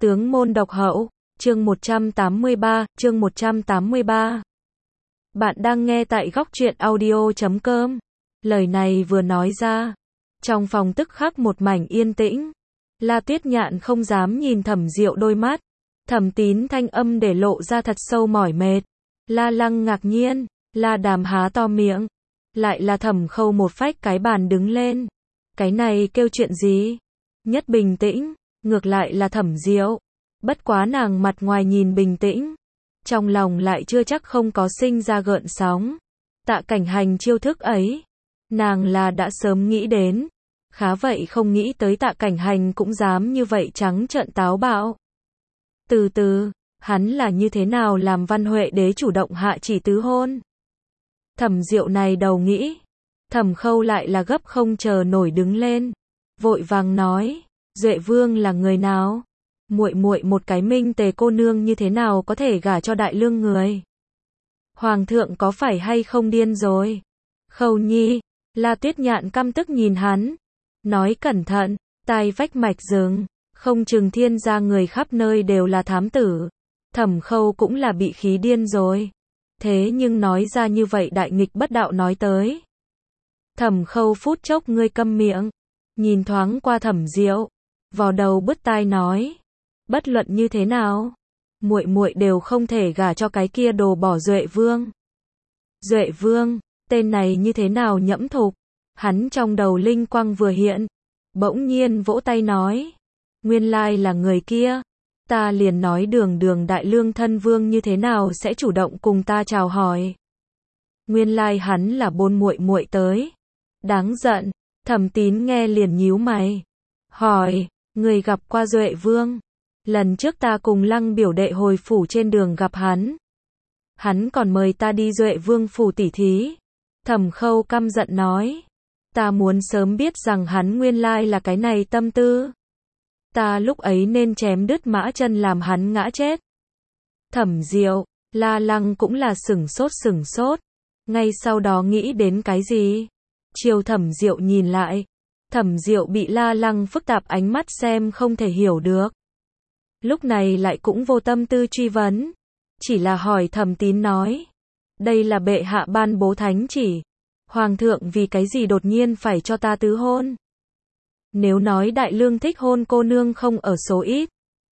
Tướng môn độc hậu, chương 183. Bạn đang nghe tại góc truyện audio.com. Lời này vừa nói ra, trong phòng tức khắc một mảnh yên tĩnh. La Tuyết Nhạn không dám nhìn Thẩm Diệu đôi mắt. Thẩm Tín thanh âm để lộ ra thật sâu mỏi mệt. La Lăng ngạc nhiên, La Đàm há to miệng. Lại là Thẩm Khâu một phách cái bàn đứng lên. Cái này kêu chuyện gì? Nhất bình tĩnh, ngược lại là Thẩm Diệu. Bất quá nàng mặt ngoài nhìn bình tĩnh, trong lòng lại chưa chắc không có sinh ra gợn sóng. Tạ Cảnh Hành chiêu thức ấy, nàng là đã sớm nghĩ đến. Khá vậy không nghĩ tới Tạ Cảnh Hành cũng dám như vậy trắng trợn táo bạo. Từ từ, hắn là như thế nào làm Văn Huệ Đế chủ động hạ chỉ tứ hôn? Thẩm Diệu này đầu nghĩ, Thẩm Khâu lại là gấp không chờ nổi đứng lên, vội vàng nói, Duệ Vương là người nào? Muội muội một cái minh tề cô nương như thế nào có thể gả cho đại lương người? Hoàng thượng có phải hay không điên rồi? Khâu nhi, La Tuyết Nhạn căm tức nhìn hắn, nói cẩn thận, tai vách mạch rừng, không chừng thiên gia người khắp nơi đều là thám tử. Thẩm Khâu cũng là bị khí điên rồi. Thế nhưng nói ra như vậy đại nghịch bất đạo nói tới. Thẩm Khâu phút chốc ngươi câm miệng, nhìn thoáng qua Thẩm Diệu, vò đầu bứt tai nói, bất luận như thế nào, muội muội đều không thể gả cho cái kia đồ bỏ Duệ Vương. Duệ Vương, tên này như thế nào nhẫm thục? Hắn trong đầu linh quang vừa hiện, bỗng nhiên vỗ tay nói, nguyên lai là người kia. Ta liền nói đường đại lương thân vương như thế nào sẽ chủ động cùng ta chào hỏi. Nguyên lai hắn là bôn muội muội tới. Đáng giận, Thẩm Tín nghe liền nhíu mày. Hỏi, người gặp qua Duệ Vương? Lần trước ta cùng Lăng biểu đệ hồi phủ trên đường gặp hắn. Hắn còn mời ta đi Duệ Vương phủ tỉ thí. Thẩm Khâu căm giận nói, ta muốn sớm biết rằng hắn nguyên lai là cái này tâm tư. Ta lúc ấy nên chém đứt mã chân làm hắn ngã chết. Thẩm Diệu, La Lăng cũng là sửng sốt. Ngay sau đó nghĩ đến cái gì? Chiều Thẩm Diệu nhìn lại. Thẩm Diệu bị La Lăng phức tạp ánh mắt xem không thể hiểu được. Lúc này lại cũng vô tâm tư truy vấn. Chỉ là hỏi Thẩm Tín nói. Đây là bệ hạ ban bố thánh chỉ. Hoàng thượng vì cái gì đột nhiên phải cho ta tứ hôn? Nếu nói đại lương thích hôn cô nương không ở số ít.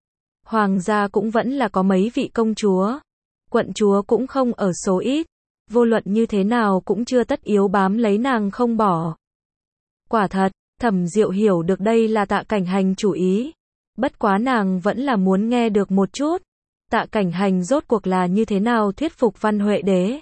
Hoàng gia cũng vẫn là có mấy vị công chúa. Quận chúa cũng không ở số ít. Vô luận như thế nào cũng chưa tất yếu bám lấy nàng không bỏ. Quả thật, Thẩm Diệu hiểu được đây là Tạ Cảnh Hành chủ ý. Bất quá nàng vẫn là muốn nghe được một chút. Tạ Cảnh Hành rốt cuộc là như thế nào thuyết phục Văn Huệ Đế.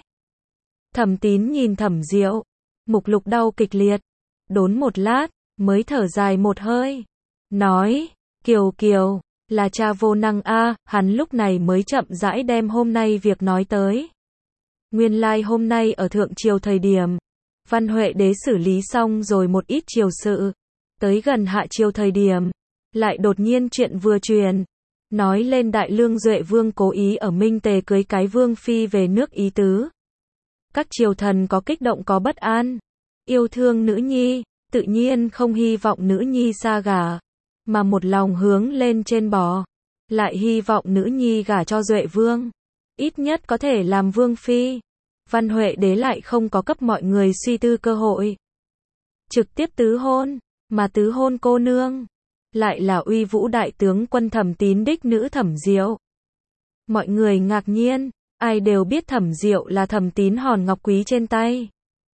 Thẩm Tín nhìn Thẩm Diệu, mục lục đau kịch liệt. Đốn một lát, mới thở dài một hơi. Nói, Kiều, là cha vô năng a. Hắn lúc này mới chậm rãi đem hôm nay việc nói tới. Nguyên lai hôm nay ở thượng triều thời điểm, Văn Huệ Đế xử lý xong rồi một ít triều sự. Tới gần hạ triều thời điểm, lại đột nhiên chuyện vừa truyền. Nói lên đại lương Duệ Vương cố ý ở Minh Tề cưới cái vương phi về nước ý tứ. Các triều thần có kích động có bất an. Yêu thương nữ nhi, tự nhiên không hy vọng nữ nhi xa gả, mà một lòng hướng lên trên bò. Lại hy vọng nữ nhi gả cho Duệ Vương, ít nhất có thể làm vương phi. Văn Huệ Đế lại không có cấp mọi người suy tư cơ hội. Trực tiếp tứ hôn, mà tứ hôn cô nương. Lại là uy vũ đại tướng quân Thẩm Tín đích nữ Thẩm Diệu. Mọi người ngạc nhiên, ai đều biết Thẩm Diệu là Thẩm Tín hòn ngọc quý trên tay.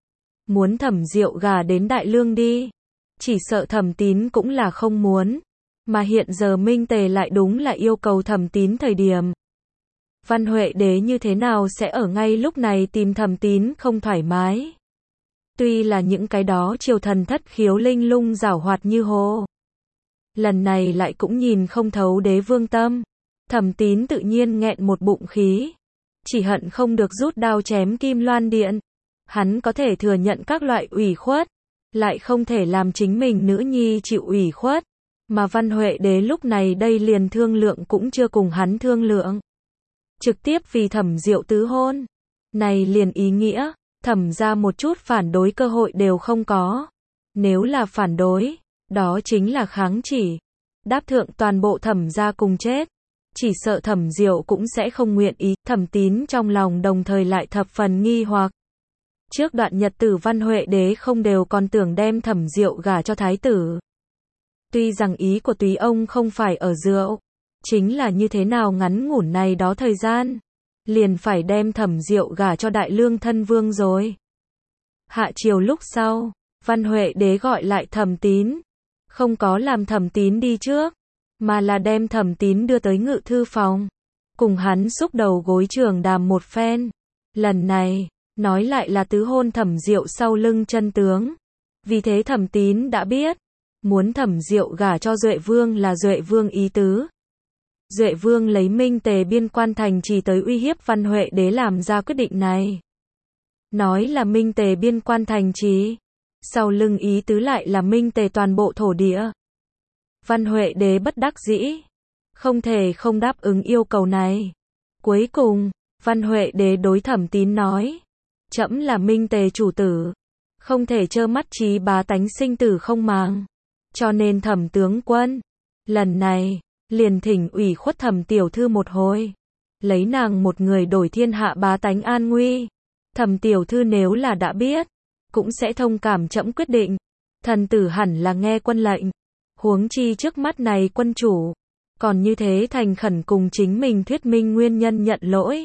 Muốn Thẩm Diệu gả đến đại lương đi. Chỉ sợ Thẩm Tín cũng là không muốn. Mà hiện giờ Minh Tề lại đúng là yêu cầu Thẩm Tín thời điểm. Văn Huệ Đế như thế nào sẽ ở ngay lúc này tìm Thẩm Tín không thoải mái. Tuy là những cái đó triều thần thất khiếu linh lung giảo hoạt như hồ. Lần này lại cũng nhìn không thấu đế vương tâm. Thẩm Tín tự nhiên nghẹn một bụng khí. Chỉ hận không được rút đao chém kim loan điện. Hắn có thể thừa nhận các loại ủy khuất, lại không thể làm chính mình nữ nhi chịu ủy khuất. Mà Văn Huệ Đế lúc này đây liền thương lượng cũng chưa cùng hắn thương lượng. Trực tiếp vì Thẩm Diệu tứ hôn. Này liền ý nghĩa, Thẩm ra một chút phản đối cơ hội đều không có. Nếu là phản đối, đó chính là kháng chỉ. đáp thượng toàn bộ Thẩm gia cùng chết. Chỉ sợ Thẩm Diệu cũng sẽ không nguyện ý. Thẩm Tín trong lòng đồng thời lại thập phần nghi hoặc. Trước đoạn nhật tử Văn Huệ Đế không đều còn tưởng đem Thẩm Diệu gả cho thái tử. Tuy rằng ý của Túy ông không phải ở rượu, chính là như thế nào ngắn ngủn này đó thời gian, liền phải đem Thẩm Diệu gả cho Đại Lương thân vương rồi. Hạ chiều lúc sau, Văn Huệ Đế gọi lại Thẩm Tín, không có làm Thẩm Tín đi trước, mà là đem Thẩm Tín đưa tới ngự thư phòng, cùng hắn xúc đầu gối trường đàm một phen. Lần này, nói lại là tứ hôn Thẩm Diệu sau lưng chân tướng. Vì thế Thẩm Tín đã biết, muốn Thẩm Diệu gả cho Duệ Vương là Duệ Vương ý tứ. Duệ Vương lấy Minh Tề biên quan thành chỉ tới uy hiếp Văn Huệ Đế làm ra quyết định này. Nói là Minh Tề biên quan thành trì, sau lưng ý tứ lại là Minh Tề toàn bộ thổ địa. Văn Huệ Đế bất đắc dĩ, không thể không đáp ứng yêu cầu này. Cuối cùng, Văn Huệ Đế đối Thẩm Tín nói, trẫm là Minh Tề chủ tử, không thể trơ mắt trí bá tánh sinh tử không màng. Cho nên Thẩm tướng quân, lần này, liền thỉnh ủy khuất Thẩm tiểu thư một hồi, lấy nàng một người đổi thiên hạ bá tánh an nguy. Thẩm tiểu thư nếu là đã biết, cũng sẽ thông cảm trẫm quyết định. Thần tử hẳn là nghe quân lệnh. Huống chi trước mắt này quân chủ, còn như thế thành khẩn cùng chính mình thuyết minh nguyên nhân nhận lỗi.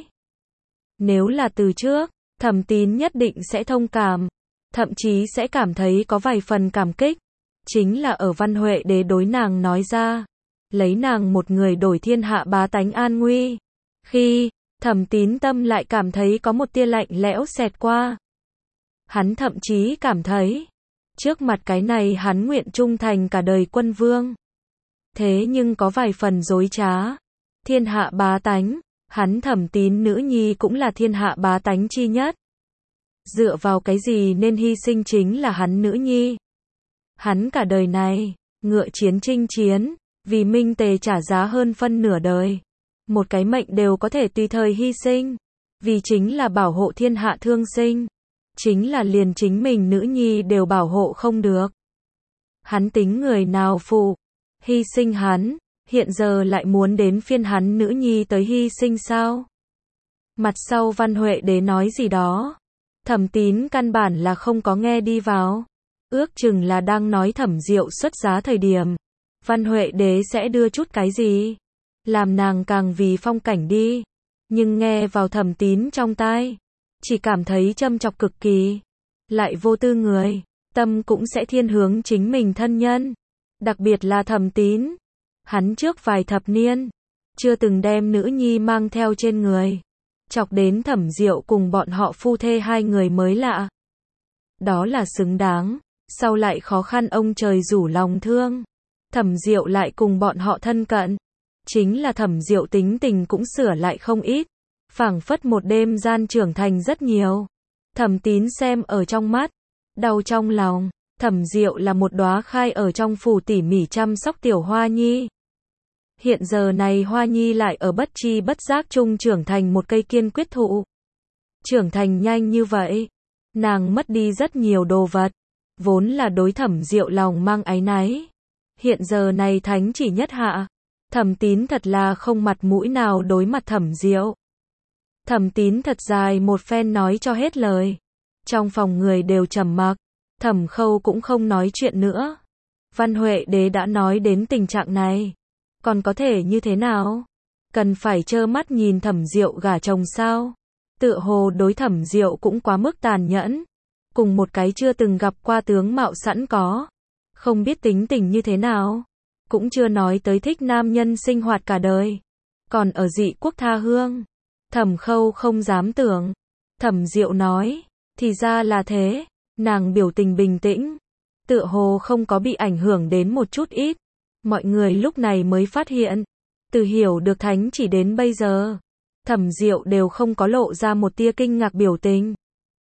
Nếu là từ trước, Thẩm Tín nhất định sẽ thông cảm, thậm chí sẽ cảm thấy có vài phần cảm kích. Chính là ở Văn Huệ Đế đối nàng nói ra, lấy nàng một người đổi thiên hạ bá tánh an nguy. Khi, Thẩm Tín tâm lại cảm thấy có một tia lạnh lẽo xẹt qua. Hắn thậm chí cảm thấy, trước mặt cái này hắn nguyện trung thành cả đời quân vương. Thế nhưng có vài phần dối trá. Thiên hạ bá tánh, hắn Thẩm Tín nữ nhi cũng là thiên hạ bá tánh chi nhất. Dựa vào cái gì nên hy sinh chính là hắn nữ nhi. Hắn cả đời này, ngựa chiến chinh chiến, vì Minh Tề trả giá hơn phân nửa đời. Một cái mệnh đều có thể tùy thời hy sinh, vì chính là bảo hộ thiên hạ thương sinh. Chính là liền chính mình nữ nhi đều bảo hộ không được. Hắn tính người nào phụ, hy sinh hắn, hiện giờ lại muốn đến phiên hắn nữ nhi tới hy sinh sao? Mặt sau Văn Huệ Đế nói gì đó, Thẩm Tín căn bản là không có nghe đi vào. Ước chừng là đang nói Thẩm Diệu xuất giá thời điểm, Văn Huệ Đế sẽ đưa chút cái gì, làm nàng càng vì phong cảnh đi. Nhưng nghe vào Thẩm Tín trong tai, chỉ cảm thấy châm chọc cực kỳ. Lại vô tư người, tâm cũng sẽ thiên hướng chính mình thân nhân. Đặc biệt là Thẩm Tín. Hắn trước vài thập niên, chưa từng đem nữ nhi mang theo trên người. Chọc đến Thẩm Diệu cùng bọn họ phu thê hai người mới lạ. Đó là xứng đáng. Sau lại khó khăn ông trời rủ lòng thương. Thẩm Diệu lại cùng bọn họ thân cận. Chính là Thẩm Diệu tính tình cũng sửa lại không ít. Phảng phất một đêm gian trưởng thành rất nhiều. Thẩm Tín xem ở trong mắt, đau trong lòng. Thẩm Diệu là một đóa khai ở trong phủ tỉ mỉ chăm sóc tiểu hoa nhi. Hiện giờ này hoa nhi lại ở bất chi bất giác chung trưởng thành một cây kiên quyết thụ. Trưởng thành nhanh như vậy, nàng mất đi rất nhiều đồ vật, vốn là đối Thẩm Diệu lòng mang áy náy. Hiện giờ này thánh chỉ nhất hạ, Thẩm Tín thật là không mặt mũi nào đối mặt Thẩm Diệu. Thẩm Tín thật dài một phen nói cho hết lời. Trong phòng người đều trầm mặc, Thẩm Khâu cũng không nói chuyện nữa. Văn Huệ Đế đã nói đến tình trạng này, còn có thể như thế nào? Cần phải trơ mắt nhìn Thẩm Diệu gả chồng sao? Tựa hồ đối Thẩm Diệu cũng quá mức tàn nhẫn. Cùng một cái chưa từng gặp qua tướng mạo sẵn có, không biết tính tình như thế nào, cũng chưa nói tới thích nam nhân sinh hoạt cả đời, còn ở dị quốc tha hương. Thẩm Khâu không dám tưởng. Thẩm Diệu nói, thì ra là thế. Nàng biểu tình bình tĩnh, tựa hồ không có bị ảnh hưởng đến một chút ít. Mọi người lúc này mới phát hiện, từ hiểu được thánh chỉ đến bây giờ, Thẩm Diệu đều không có lộ ra một tia kinh ngạc biểu tình.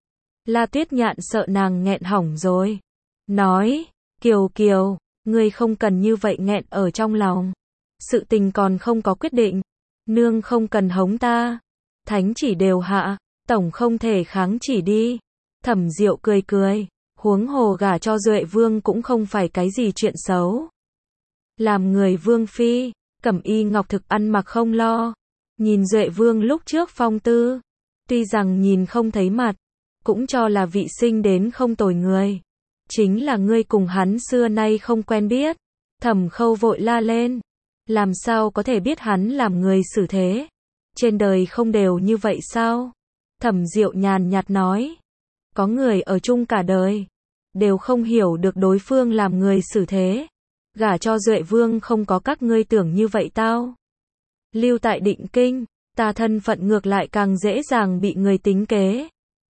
La Tuyết Nhạn sợ nàng nghẹn hỏng rồi, nói, Kiều Kiều, ngươi không cần như vậy nghẹn ở trong lòng. Sự tình còn không có quyết định, nương không cần hống ta. Thánh chỉ đều hạ, tổng không thể kháng chỉ đi. Thẩm Diệu cười cười, huống hồ gả cho Duệ Vương cũng không phải cái gì chuyện xấu. làm người vương phi, cẩm y ngọc thực ăn mặc không lo. Nhìn Duệ Vương lúc trước phong tư, tuy rằng nhìn không thấy mặt, cũng cho là vị sinh đến không tồi người. Chính là ngươi cùng hắn xưa nay không quen biết. Thẩm Khâu vội la lên, làm sao có thể biết hắn làm người xử thế? Trên đời không đều như vậy sao? Thẩm Diệu nhàn nhạt nói, có người ở chung cả đời, đều không hiểu được đối phương làm người xử thế. Gả cho Duệ Vương không có các ngươi tưởng như vậy tao. Lưu tại Định Kinh, ta thân phận ngược lại càng dễ dàng bị người tính kế.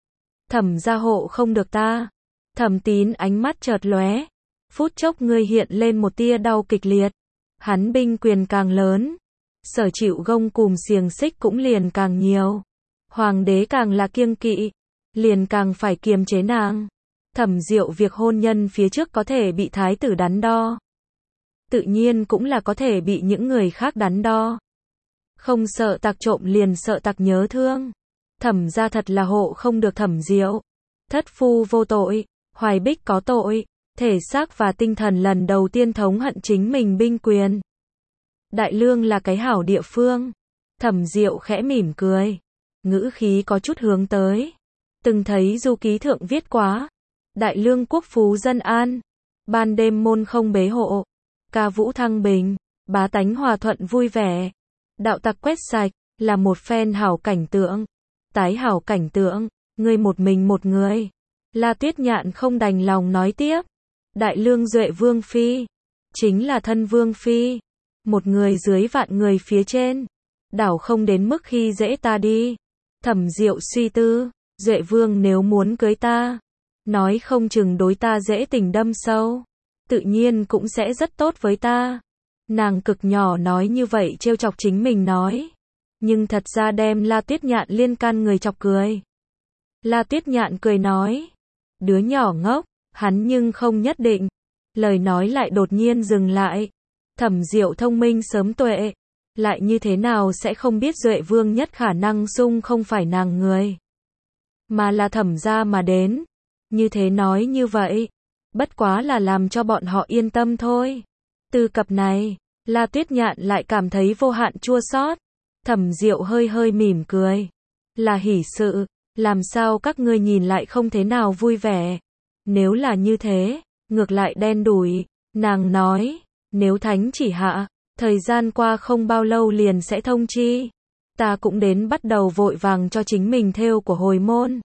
Thẩm gia hộ không được ta. Thẩm Tín ánh mắt chợt lóe, phút chốc ngươi hiện lên một tia đau kịch liệt. Hắn binh quyền càng lớn, sở chịu gông cùm xiềng xích cũng liền càng nhiều. Hoàng đế càng là kiêng kỵ, liền càng phải kiềm chế nàng. Thẩm Diệu việc hôn nhân phía trước có thể bị thái tử đắn đo, tự nhiên cũng là có thể bị những người khác đắn đo. Không sợ tặc trộm liền sợ tặc nhớ thương. Thẩm gia thật là hộ không được Thẩm Diệu. Thất phu vô tội, Hoài Bích có tội, thể xác và tinh thần lần đầu tiên thống hận chính mình binh quyền. Đại Lương là cái hảo địa phương. Thẩm Diệu khẽ mỉm cười, ngữ khí có chút hướng tới. Từng thấy du ký thượng viết quá, Đại Lương quốc phú dân an, ban đêm môn không bế hộ, ca vũ thăng bình, bá tánh hòa thuận vui vẻ, đạo tặc quét sạch, là một phen hảo cảnh tượng. Tái hảo cảnh tượng, ngươi một mình một người. La Tuyết Nhạn không đành lòng nói tiếp. Đại Lương Duệ Vương phi, chính là thân Vương phi, một người dưới vạn người phía trên, đảo không đến mức khi dễ ta đi. Thẩm Diệu suy tư, Duệ Vương nếu muốn cưới ta, nói không chừng đối ta dễ tình đâm sâu, tự nhiên cũng sẽ rất tốt với ta. Nàng cực nhỏ nói như vậy trêu chọc chính mình nói, nhưng thật ra đem La Tuyết Nhạn liên can người chọc cười. La Tuyết Nhạn cười nói, đứa nhỏ ngốc, hắn nhưng không nhất định. Lời nói lại đột nhiên dừng lại. Thẩm Diệu thông minh sớm tuệ, lại như thế nào sẽ không biết Duệ Vương nhất khả năng xung không phải nàng người, mà là Thẩm gia mà đến. Như thế nói như vậy, bất quá là làm cho bọn họ yên tâm thôi. Từ cặp này, La Tuyết Nhạn lại cảm thấy vô hạn chua xót. Thẩm Diệu hơi hơi mỉm cười, là hỷ sự, làm sao các ngươi nhìn lại không thế nào vui vẻ? Nếu là như thế, ngược lại đen đủi. Nàng nói, nếu thánh chỉ hạ, thời gian qua không bao lâu liền sẽ thông chi. Ta cũng đến bắt đầu vội vàng cho chính mình thêu của hồi môn.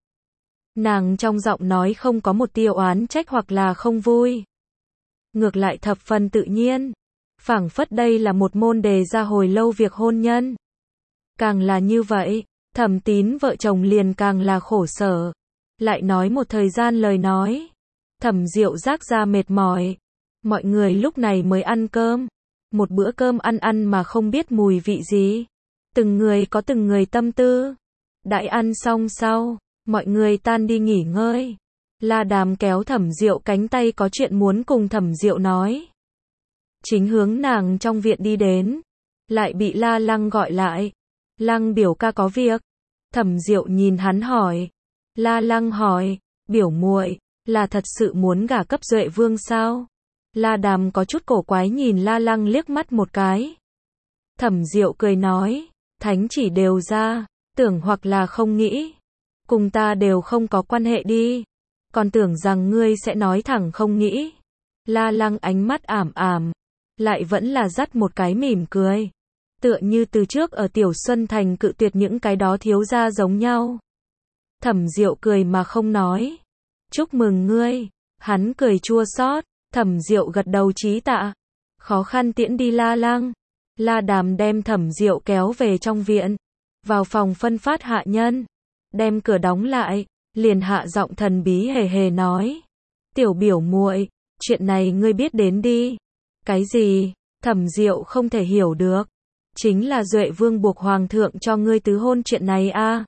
Nàng trong giọng nói không có một tia oán trách hoặc là không vui, ngược lại thập phần tự nhiên, phảng phất đây là một môn đề ra hồi lâu việc hôn nhân. Càng là như vậy, Thẩm Tín vợ chồng liền càng là khổ sở. Lại nói một thời gian lời nói, Thẩm Diệu giác ra mệt mỏi. Mọi người lúc này mới ăn cơm. Một bữa cơm ăn mà không biết mùi vị gì. Từng người có từng người tâm tư. Đãi ăn xong sau, mọi người tan đi nghỉ ngơi. La Đàm kéo Thẩm Diệu cánh tay có chuyện muốn cùng Thẩm Diệu nói. Chính hướng nàng trong viện đi đến, lại bị La Lăng gọi lại. Lăng biểu ca có việc. Thẩm Diệu nhìn hắn hỏi. La Lăng hỏi, biểu muội là thật sự muốn gả cấp Duệ Vương sao? La Đàm có chút cổ quái nhìn La Lăng liếc mắt một cái. Thẩm Diệu cười nói, thánh chỉ đều ra, tưởng hoặc là không nghĩ, cùng ta đều không có quan hệ đi, còn tưởng rằng ngươi sẽ nói thẳng không nghĩ. La Lăng ánh mắt ảm ảm, lại vẫn là dắt một cái mỉm cười, tựa như từ trước ở Tiểu Xuân Thành cự tuyệt những cái đó thiếu gia giống nhau. Thẩm Diệu cười mà không nói. Chúc mừng ngươi. Hắn cười chua xót. Thẩm Diệu gật đầu chí tạ, khó khăn tiễn đi La Lăng. La Đàm đem Thẩm Diệu kéo về trong viện, vào phòng phân phát hạ nhân, đem cửa đóng lại, liền hạ giọng thần bí hề hề nói, tiểu biểu muội, chuyện này ngươi biết đến đi. Cái gì? Thẩm Diệu không thể hiểu được. Chính là Duệ Vương buộc hoàng thượng cho ngươi tứ hôn chuyện này a.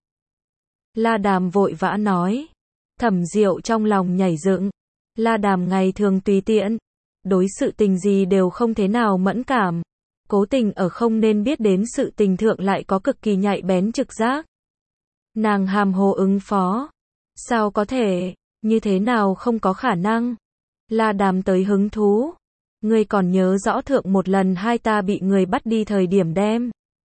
La Đàm vội vã nói. Thẩm Diệu trong lòng nhảy dựng. La Đàm ngày thường tùy tiện, đối sự tình gì đều không thế nào mẫn cảm, cố tình ở không nên biết đến sự tình thượng lại có cực kỳ nhạy bén trực giác. Nàng hàm hồ ứng phó. Sao có thể, như thế nào không có khả năng? La Đàm tới hứng thú. Ngươi còn nhớ rõ thượng một lần hai ta bị người bắt đi thời điểm đem.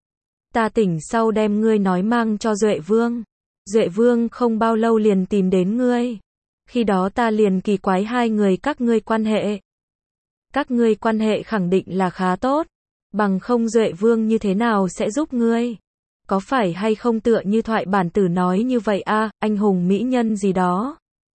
Ta tỉnh sau đem ngươi nói mang cho Duệ Vương. Duệ Vương không bao lâu liền tìm đến ngươi. Khi đó ta liền kỳ quái hai người các ngươi quan hệ. Các ngươi quan hệ khẳng định là khá tốt. Bằng không Duệ Vương như thế nào sẽ giúp ngươi? Có phải hay không tựa như thoại bản tử nói như vậy a, anh hùng mỹ nhân gì đó?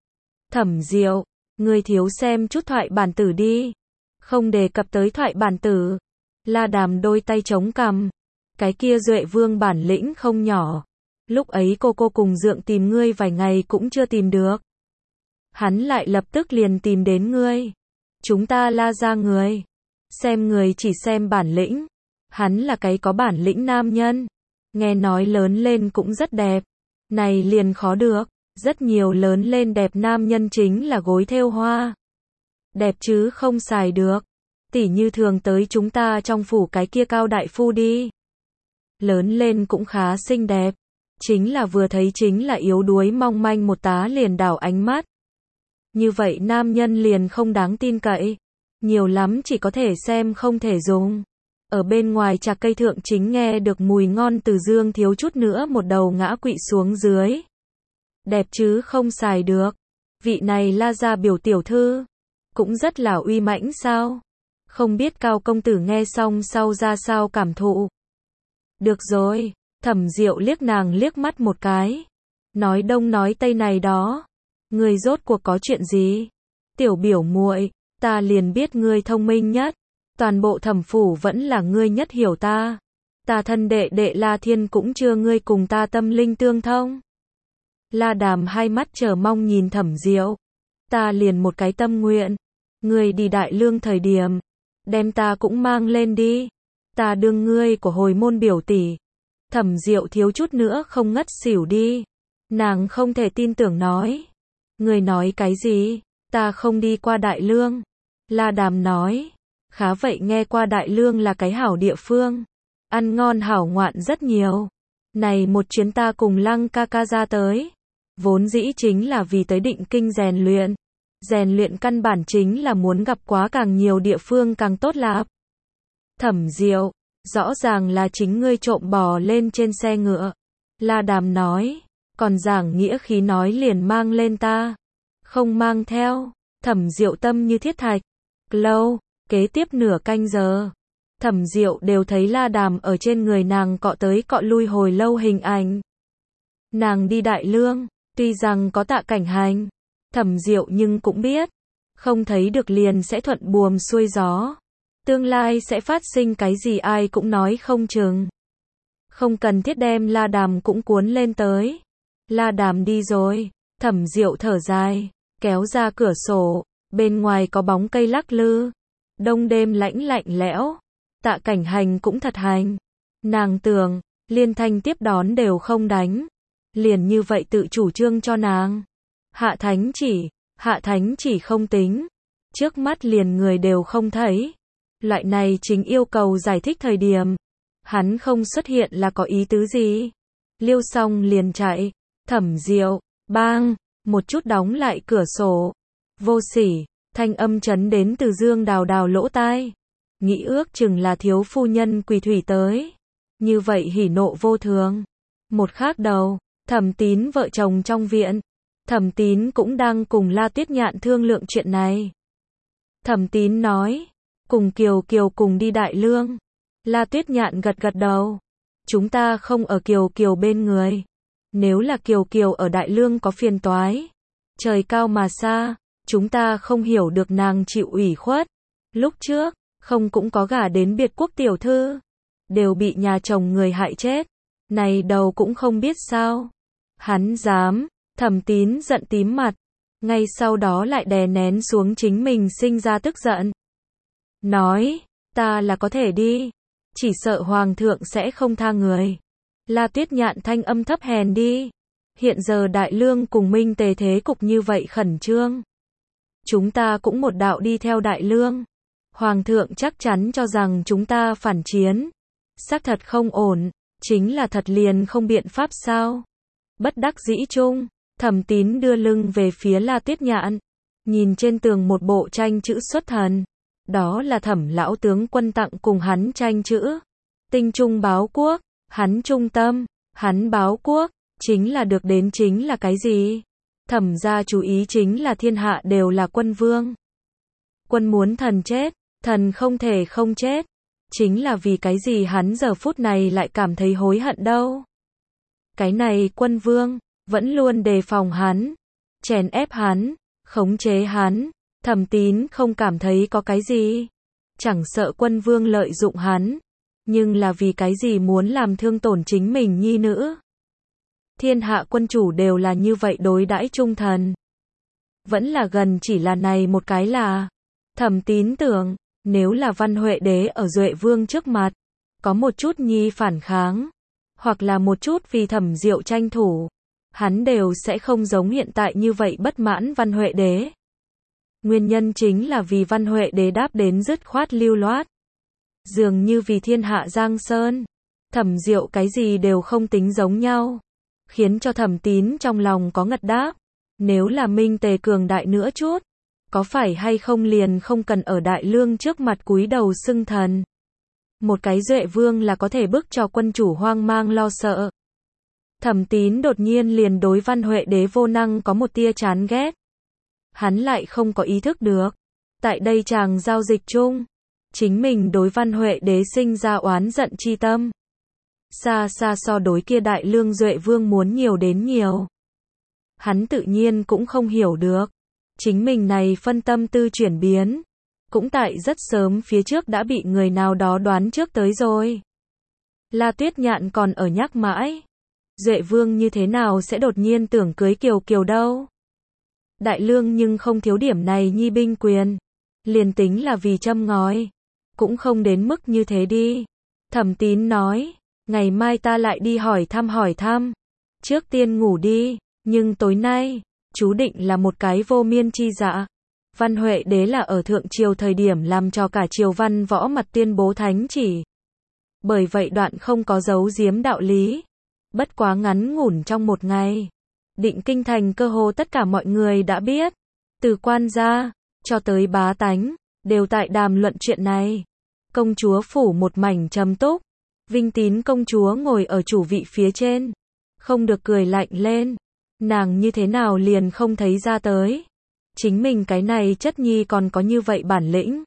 Thẩm Diệu, ngươi thiếu xem chút thoại bản tử đi. Không đề cập tới thoại bản tử. La Đàm đôi tay chống cằm. Cái kia Duệ Vương bản lĩnh không nhỏ. Lúc ấy cô cùng Dượng tìm ngươi vài ngày cũng chưa tìm được. Hắn lại lập tức liền tìm đến ngươi. Chúng ta La ra người. Xem người chỉ xem bản lĩnh. Hắn là cái có bản lĩnh nam nhân. Nghe nói lớn lên cũng rất đẹp. Này liền khó được. Rất nhiều lớn lên đẹp nam nhân chính là gối thêu hoa. Đẹp chứ không xài được. Tỉ như thường tới chúng ta trong phủ cái kia Cao đại phu đi. Lớn lên cũng khá xinh đẹp. Chính là vừa thấy chính là yếu đuối mong manh một tá liền đảo ánh mắt. Như vậy nam nhân liền không đáng tin cậy. Nhiều lắm chỉ có thể xem không thể dùng. Ở bên ngoài trà cây thượng chính nghe được mùi ngon từ dương thiếu chút nữa một đầu ngã quỵ xuống dưới. Đẹp chứ không xài được. Vị này La gia biểu tiểu thư. Cũng rất là uy mãnh sao. Không biết Cao công tử nghe xong sau ra sao cảm thụ. Được rồi. Thẩm Diệu liếc nàng liếc mắt một cái. Nói đông nói tây này đó. Ngươi rốt cuộc có chuyện gì? Tiểu biểu muội, ta liền biết ngươi thông minh nhất. Toàn bộ Thẩm phủ vẫn là ngươi nhất hiểu ta. Ta thân đệ đệ La Thiên cũng chưa ngươi cùng ta tâm linh tương thông. La Đàm hai mắt chờ mong nhìn Thẩm Diệu. Ta liền một cái tâm nguyện. Ngươi đi Đại Lương thời điểm. Đem ta cũng mang lên đi. Ta đương ngươi của hồi môn biểu tỷ. Thẩm Diệu thiếu chút nữa không ngất xỉu đi. Nàng không thể tin tưởng nói. Ngươi nói cái gì? Ta không đi qua Đại Lương. La Đàm nói. Khá vậy nghe qua Đại Lương là cái hảo địa phương. Ăn ngon hảo ngoạn rất nhiều. Này một chuyến ta cùng Lăng ca ca ra tới. Vốn dĩ chính là vì tới Định Kinh rèn luyện. Rèn luyện căn bản chính là muốn gặp quá càng nhiều địa phương càng tốt lạp. Thẩm Diệu. Rõ ràng là chính ngươi trộm bò lên trên xe ngựa. La Đàm nói. Còn giảng nghĩa khí nói liền mang lên ta. Không mang theo. Thẩm Diệu tâm như thiết thạch. Lâu. Kế tiếp nửa canh giờ. Thẩm Diệu đều thấy La Đàm ở trên người nàng cọ tới cọ lui hồi lâu hình ảnh. Nàng đi Đại Lương. Tuy rằng có Tạ Cảnh Hành. Thẩm Diệu nhưng cũng biết. Không thấy được liền sẽ thuận buồm xuôi gió. Tương lai sẽ phát sinh cái gì ai cũng nói không chừng. Không cần thiết đem La Đàm cũng cuốn lên tới. La Đàm đi rồi. Thẩm Diệu thở dài. Kéo ra cửa sổ. Bên ngoài có bóng cây lắc lư. Đông đêm lạnh lẽo. Tạ Cảnh Hành cũng thật hành. Nàng tưởng. Liên Thanh tiếp đón đều không đánh. Liền như vậy tự chủ trương cho nàng. Hạ thánh chỉ không tính. Trước mắt liền người đều không thấy. Loại này chính yêu cầu giải thích thời điểm. Hắn không xuất hiện là có ý tứ gì. Liêu xong liền chạy. Thẩm Diệu. Bang. Một chút đóng lại cửa sổ. Vô sỉ. Thanh âm chấn đến từ Dương Đào Đào lỗ tai. Nghĩ ước chừng là thiếu phu nhân Quỳ Thủy tới. Như vậy hỉ nộ vô thường. Một khác đầu. Thẩm Tín vợ chồng trong viện. Thẩm Tín cũng đang cùng La Tuyết Nhạn thương lượng chuyện này. Thẩm Tín nói. Cùng Kiều Kiều cùng đi Đại Lương. La Tuyết Nhạn gật gật đầu. Chúng ta không ở Kiều Kiều bên người. Nếu là Kiều Kiều ở Đại Lương có phiền toái. Trời cao mà xa. Chúng ta không hiểu được nàng chịu ủy khuất. Lúc trước, không cũng có gả đến biệt quốc tiểu thư. Đều bị nhà chồng người hại chết. Này đầu cũng không biết sao. Hắn dám. Thẩm Tín giận tím mặt. Ngay sau đó lại đè nén xuống chính mình sinh ra tức giận. Nói, ta là có thể đi. Chỉ sợ Hoàng thượng sẽ không tha người. La Tuyết Nhạn thanh âm thấp hèn đi. Hiện giờ Đại Lương cùng Minh Tề thế cục như vậy khẩn trương. Chúng ta cũng một đạo đi theo Đại Lương. Hoàng thượng chắc chắn cho rằng chúng ta phản chiến. Xác thật không ổn. Chính là thật liền không biện pháp sao. Bất đắc dĩ chung. Thẩm Tín đưa lưng về phía La Tuyết Nhạn. Nhìn trên tường một bộ tranh chữ xuất thần. Đó là Thẩm lão tướng quân tặng cùng hắn tranh chữ. Tinh trung báo quốc, hắn trung tâm, hắn báo quốc, chính là được đến chính là cái gì? Thẩm gia chú ý chính là thiên hạ đều là quân vương. Quân muốn thần chết, thần không thể không chết. Chính là vì cái gì hắn giờ phút này lại cảm thấy hối hận đâu. Cái này quân vương, vẫn luôn đề phòng hắn, chèn ép hắn, khống chế hắn. Thẩm Tín không cảm thấy có cái gì. Chẳng sợ quân vương lợi dụng hắn. Nhưng là vì cái gì muốn làm thương tổn chính mình nhi nữ. Thiên hạ quân chủ đều là như vậy đối đãi trung thần. Vẫn là gần chỉ là này một cái là. Thẩm Tín tưởng, nếu là Văn Huệ đế ở Duệ vương trước mặt, có một chút nhi phản kháng, hoặc là một chút vì Thẩm Diệu tranh thủ, hắn đều sẽ không giống hiện tại như vậy bất mãn Văn Huệ đế. Nguyên nhân chính là vì Văn Huệ đế đáp đến dứt khoát lưu loát. Dường như vì thiên hạ Giang Sơn, Thẩm Diệu cái gì đều không tính giống nhau, khiến cho Thẩm Tín trong lòng có ngật đáp. Nếu là Minh Tề cường đại nữa chút, có phải hay không liền không cần ở đại lương trước mặt cúi đầu xưng thần. Một cái Duệ vương là có thể bức cho quân chủ hoang mang lo sợ. Thẩm Tín đột nhiên liền đối Văn Huệ đế vô năng có một tia chán ghét. Hắn lại không có ý thức được. Tại đây chàng giao dịch chung, chính mình đối Văn Huệ đế sinh ra oán giận chi tâm. Xa xa so đối kia đại lương Duệ vương muốn nhiều đến nhiều. Hắn tự nhiên cũng không hiểu được. Chính mình này phân tâm tư chuyển biến. Cũng tại rất sớm phía trước đã bị người nào đó đoán trước tới rồi. La Tuyết Nhạn còn ở nhắc mãi. Duệ vương như thế nào sẽ đột nhiên tưởng cưới Kiều Kiều đâu. Đại lương nhưng không thiếu điểm này nhi binh quyền. Liền tính là vì châm ngòi. Cũng không đến mức như thế đi. Thẩm Tín nói. Ngày mai ta lại đi hỏi thăm. Trước tiên ngủ đi. Nhưng tối nay, chú định là một cái vô miên chi dạ. Văn Huệ đế là ở thượng triều thời điểm làm cho cả triều văn võ mặt tuyên bố thánh chỉ. Bởi vậy đoạn không có giấu giếm đạo lý. Bất quá ngắn ngủn trong một ngày. Định Kinh thành cơ hồ tất cả mọi người đã biết. Từ quan gia, cho tới bá tánh, đều tại đàm luận chuyện này. Công chúa phủ một mảnh trầm túc. Vinh Tín công chúa ngồi ở chủ vị phía trên. Không được cười lạnh lên. Nàng như thế nào liền không thấy ra tới. Chính mình cái này chất nhi còn có như vậy bản lĩnh.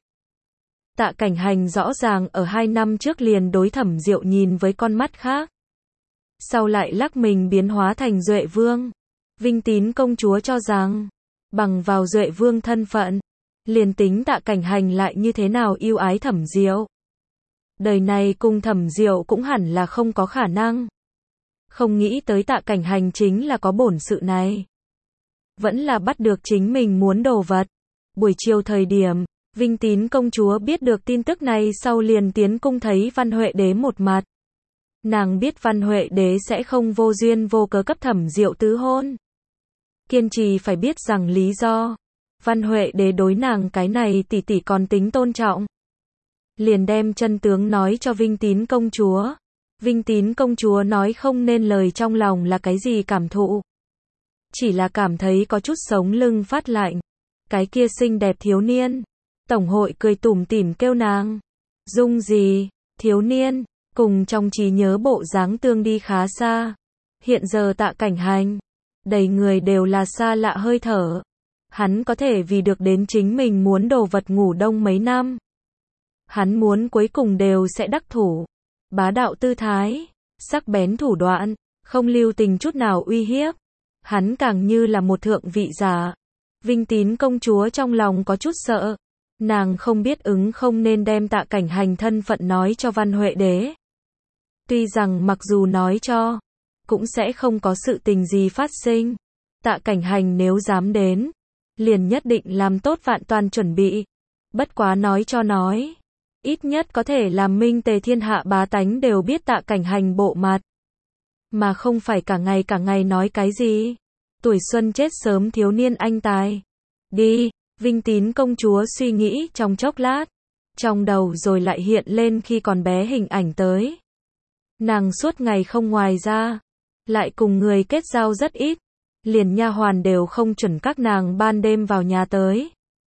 Tạ Cảnh Hành rõ ràng ở 2 năm trước liền đối Thẩm Diệu nhìn với con mắt khác. Sau lại lắc mình biến hóa thành Duệ vương. Vinh Tín công chúa cho rằng, bằng vào Duệ vương thân phận, liền tính Tạ Cảnh Hành lại như thế nào yêu ái Thẩm Diệu. Đời này cùng Thẩm Diệu cũng hẳn là không có khả năng. Không nghĩ tới Tạ Cảnh Hành chính là có bổn sự này. Vẫn là bắt được chính mình muốn đồ vật. Buổi chiều thời điểm, Vinh Tín công chúa biết được tin tức này sau liền tiến cung thấy Văn Huệ đế một mặt. Nàng biết Văn Huệ đế sẽ không vô duyên vô cớ cấp Thẩm Diệu tứ hôn. Kiên trì phải biết rằng lý do. Văn Huệ đế đối nàng cái này tỷ tỷ còn tính tôn trọng. Liền đem chân tướng nói cho Vinh Tín công chúa. Vinh Tín công chúa nói không nên lời trong lòng là cái gì cảm thụ. Chỉ là cảm thấy có chút sống lưng phát lạnh. Cái kia xinh đẹp thiếu niên. Tổng hội cười tủm tỉm kêu nàng. Dung gì, thiếu niên, cùng trong trí nhớ bộ dáng tương đi khá xa. Hiện giờ Tạ Cảnh Hành. Đầy người đều là xa lạ hơi thở. Hắn có thể vì được đến chính mình muốn đồ vật ngủ đông mấy năm. Hắn muốn cuối cùng đều sẽ đắc thủ. Bá đạo tư thái, sắc bén thủ đoạn, không lưu tình chút nào uy hiếp. Hắn càng như là một thượng vị giả. Vinh Tín công chúa trong lòng có chút sợ. Nàng không biết không nên đem Tạ Cảnh Hành thân phận nói cho Văn Huệ đế. Tuy rằng mặc dù nói cho, cũng sẽ không có sự tình gì phát sinh. Tạ Cảnh Hành nếu dám đến, liền nhất định làm tốt vạn toàn chuẩn bị. Bất quá nói cho nói. Ít nhất có thể làm Minh Tề thiên hạ bá tánh đều biết Tạ Cảnh Hành bộ mặt. Mà không phải cả ngày nói cái gì. Tuổi xuân chết sớm thiếu niên anh tài. Đi, Vinh Tín công chúa suy nghĩ trong chốc lát. Trong đầu rồi lại hiện lên khi còn bé hình ảnh tới. Nàng suốt ngày không ngoài ra. Lại cùng người kết giao rất ít. Liền nha hoàn đều không chuẩn các nàng ban đêm vào nhà tới.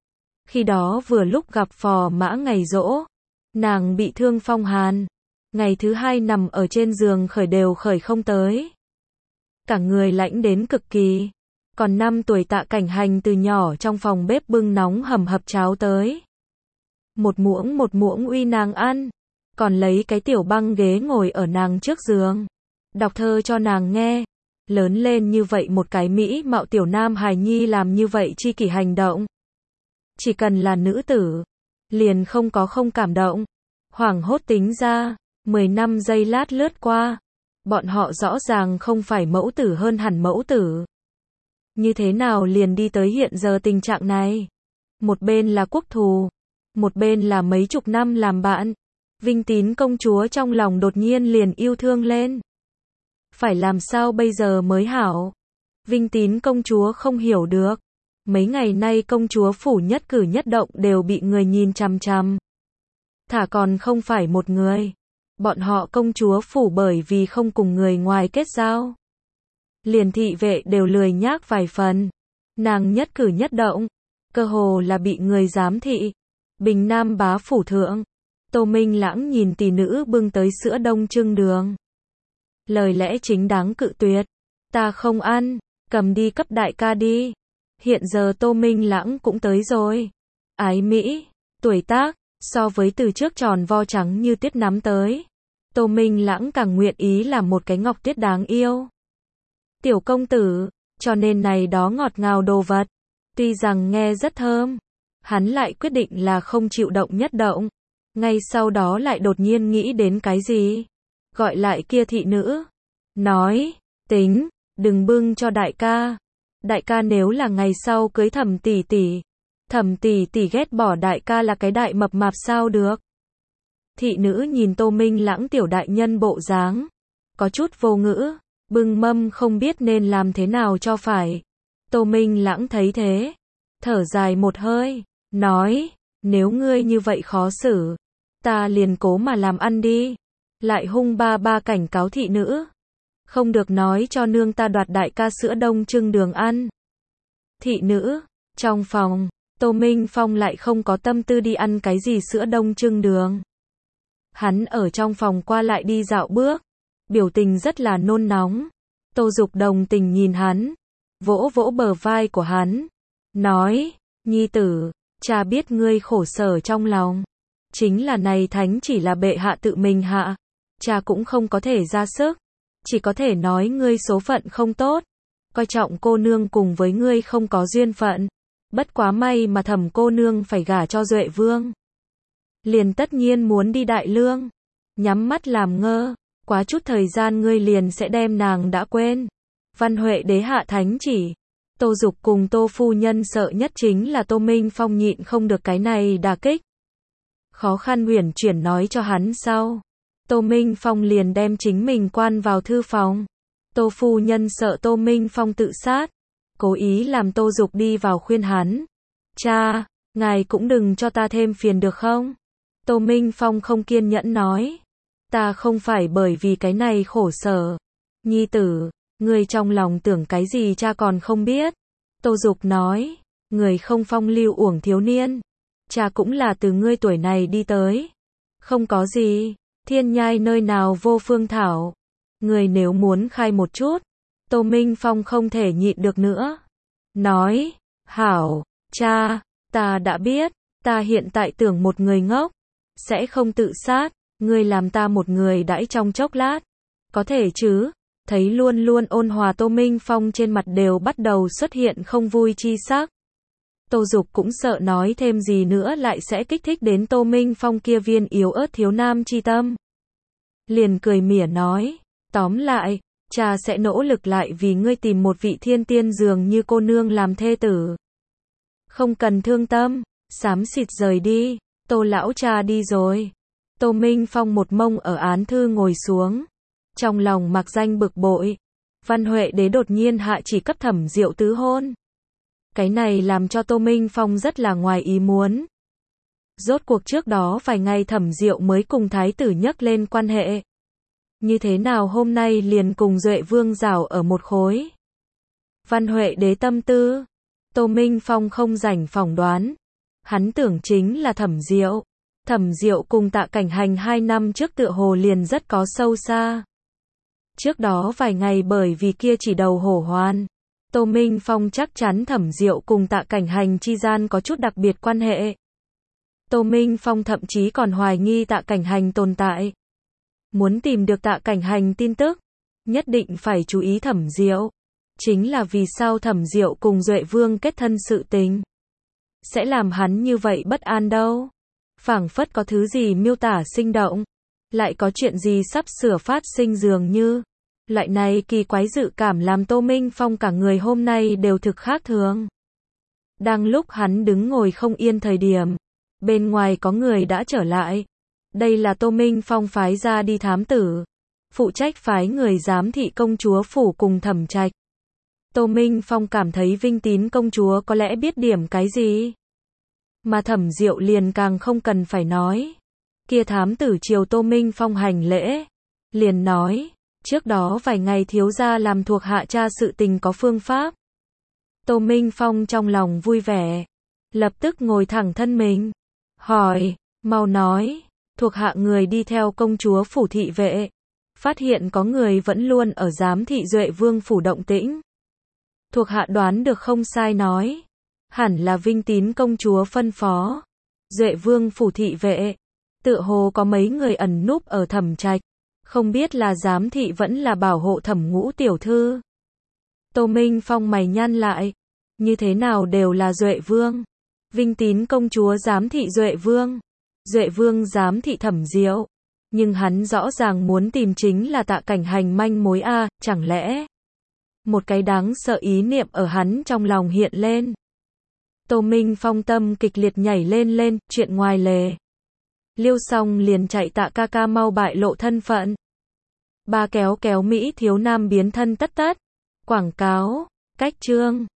Khi đó vừa lúc gặp Phò Mã ngày giỗ, nàng bị thương phong hàn, ngày thứ hai nằm ở trên giường đều khởi không tới. Cả người lạnh đến cực kỳ. Còn 5 tuổi Tạ Cảnh Hành từ nhỏ trong phòng bếp bưng nóng hầm hập cháo tới. Một muỗng uy nàng ăn, còn lấy cái tiểu băng ghế ngồi ở nàng trước giường, đọc thơ cho nàng nghe. Lớn lên như vậy một cái mỹ mạo tiểu nam hài nhi làm như vậy chi kỷ hành động. Chỉ cần là nữ tử, liền không cảm động. Hoảng hốt tính ra, 10 năm giây lát lướt qua, bọn họ rõ ràng không phải mẫu tử hơn hẳn mẫu tử. Như thế nào liền đi tới hiện giờ tình trạng này? Một bên là quốc thù, một bên là mấy chục năm làm bạn. Vinh Tín công chúa trong lòng đột nhiên liền yêu thương lên. Phải làm sao bây giờ mới hảo? Vinh Tín công chúa không hiểu được. Mấy ngày nay công chúa phủ nhất cử nhất động đều bị người nhìn chằm chằm. Thả còn không phải một người. Bọn họ công chúa phủ bởi vì không cùng người ngoài kết giao, liền thị vệ đều lười nhác vài phần. Nàng nhất cử nhất động, cơ hồ là bị người giám thị. Bình Nam bá phủ thượng, Tô Minh Lãng nhìn tỷ nữ bưng tới sữa đông trưng đường. Lời lẽ chính đáng cự tuyệt. Ta không ăn, cầm đi cấp đại ca đi. Hiện giờ Tô Minh Lãng cũng tới rồi. Ái Mỹ, tuổi tác, so với từ trước tròn vo trắng như tuyết nắm tới. Tô Minh Lãng càng nguyện ý là một cái ngọc tuyết đáng yêu. Tiểu công tử, cho nên này đó ngọt ngào đồ vật. Tuy rằng nghe rất thơm, hắn lại quyết định là không chịu động nhất động. Ngay sau đó lại đột nhiên nghĩ đến cái gì. Gọi lại kia thị nữ. Nói, tính, đừng bưng cho đại ca. Đại ca nếu là ngày sau cưới Thẩm tỷ tỷ ghét bỏ đại ca là cái đại mập mạp sao được. Thị nữ nhìn Tô Minh Lãng tiểu đại nhân bộ dáng, có chút vô ngữ, bưng mâm không biết nên làm thế nào cho phải. Tô Minh Lãng thấy thế, thở dài một hơi, nói, nếu ngươi như vậy khó xử, ta liền cố mà làm ăn đi. Lại hung ba cảnh cáo thị nữ, không được nói cho nương ta đoạt đại ca sữa đông trưng đường ăn. Thị nữ, trong phòng, Tô Minh Phong lại không có tâm tư đi ăn cái gì sữa đông trưng đường. Hắn ở trong phòng qua lại đi dạo bước, biểu tình rất là nôn nóng. Tô Dục đồng tình nhìn hắn, vỗ vỗ bờ vai của hắn, nói, nhi tử, cha biết ngươi khổ sở trong lòng. Chính là này thánh chỉ là bệ hạ tự mình hạ, cha cũng không có thể ra sức, chỉ có thể nói ngươi số phận không tốt, coi trọng cô nương cùng với ngươi không có duyên phận. Bất quá may mà Thẩm cô nương phải gả cho Duệ Vương, liền tất nhiên muốn đi Đại Lương. Nhắm mắt làm ngơ, quá chút thời gian ngươi liền sẽ đem nàng đã quên. Văn Huệ đế hạ thánh chỉ. Tô Dục cùng Tô phu nhân sợ nhất chính là Tô Minh Phong nhịn không được cái này đả kích. Khó khăn uyển chuyển nói cho hắn sau. Tô Minh Phong liền đem chính mình quan vào thư phòng. Tô phu nhân sợ Tô Minh Phong tự sát, cố ý làm Tô Dục đi vào khuyên hắn. Cha, ngài cũng đừng cho ta thêm phiền được không? Tô Minh Phong không kiên nhẫn nói. Ta không phải bởi vì cái này khổ sở. Nhi tử, ngươi trong lòng tưởng cái gì cha còn không biết. Tô Dục nói, người không phong lưu uổng thiếu niên. Cha cũng là từ ngươi tuổi này đi tới. Không có gì, thiên nhai nơi nào vô phương thảo. Người nếu muốn khai một chút. Tô Minh Phong không thể nhịn được nữa. Nói, hảo, cha, ta đã biết, ta hiện tại tưởng một người ngốc, sẽ không tự sát, ngươi làm ta một người đãi trong chốc lát. Có thể chứ? Thấy luôn luôn ôn hòa Tô Minh Phong trên mặt đều bắt đầu xuất hiện không vui chi sắc. Tô Dục cũng sợ nói thêm gì nữa lại sẽ kích thích đến Tô Minh Phong kia viên yếu ớt thiếu nam chi tâm. Liền cười mỉa nói, tóm lại, cha sẽ nỗ lực lại vì ngươi tìm một vị thiên tiên dường như cô nương làm thê tử. Không cần thương tâm, xám xịt rời đi. Tô lão cha đi rồi. Tô Minh Phong một mông ở án thư ngồi xuống, trong lòng mặc danh bực bội. Văn Huệ đế đột nhiên hạ chỉ cấp Thẩm Diệu tứ hôn. Cái này làm cho Tô Minh Phong rất là ngoài ý muốn. Rốt cuộc trước đó vài ngày Thẩm Diệu mới cùng thái tử nhắc lên quan hệ. Như thế nào hôm nay liền cùng Duệ Vương rảo ở một khối. Văn Huệ đế tâm tư, Tô Minh Phong không rảnh phỏng đoán. Hắn tưởng chính là Thẩm Diệu. Thẩm Diệu cùng Tạ Cảnh Hành 2 năm trước tựa hồ liền rất có sâu xa. Trước đó vài ngày bởi vì kia chỉ đầu hổ hoan, Tô Minh Phong chắc chắn Thẩm Diệu cùng Tạ Cảnh Hành chi gian có chút đặc biệt quan hệ. Tô Minh Phong thậm chí còn hoài nghi Tạ Cảnh Hành tồn tại. Muốn tìm được Tạ Cảnh Hành tin tức, nhất định phải chú ý Thẩm Diệu. Chính là vì sao Thẩm Diệu cùng Duệ Vương kết thân sự tình sẽ làm hắn như vậy bất an đâu. Phảng phất có thứ gì miêu tả sinh động, lại có chuyện gì sắp sửa phát sinh dường như. Loại này kỳ quái dự cảm làm Tô Minh Phong cả người hôm nay đều thực khác thường. Đang lúc hắn đứng ngồi không yên thời điểm, bên ngoài có người đã trở lại. Đây là Tô Minh Phong phái ra đi thám tử, phụ trách phái người giám thị công chúa phủ cùng Thẩm Trạch. Tô Minh Phong cảm thấy Vinh Tín công chúa có lẽ biết điểm cái gì. Mà Thẩm Diệu liền càng không cần phải nói. Kia thám tử chiều Tô Minh Phong hành lễ, liền nói, trước đó vài ngày thiếu gia làm thuộc hạ tra sự tình có phương pháp. Tô Minh Phong trong lòng vui vẻ, lập tức ngồi thẳng thân mình, hỏi, mau nói. Thuộc hạ người đi theo công chúa phủ thị vệ, phát hiện có người vẫn luôn ở giám thị Duệ Vương phủ động tĩnh. Thuộc hạ đoán được không sai nói, hẳn là Vinh Tín công chúa phân phó. Duệ Vương phủ thị vệ, tựa hồ có mấy người ẩn núp ở Thẩm Trạch, không biết là giám thị vẫn là bảo hộ Thẩm Ngũ tiểu thư. Tô Minh Phong mày nhăn lại, như thế nào đều là Duệ Vương. Vinh Tín công chúa giám thị Duệ Vương, Duệ Vương giám thị Thẩm Diệu, nhưng hắn rõ ràng muốn tìm chính là Tạ Cảnh Hành manh mối a, chẳng lẽ một cái đáng sợ ý niệm ở hắn trong lòng hiện lên. Tô Minh Phong tâm kịch liệt nhảy lên, chuyện ngoài lề. Liêu xong liền chạy Tạ ca ca mau bại lộ thân phận. Ba kéo Mỹ thiếu nam biến thân tất. Quảng cáo, cách chương.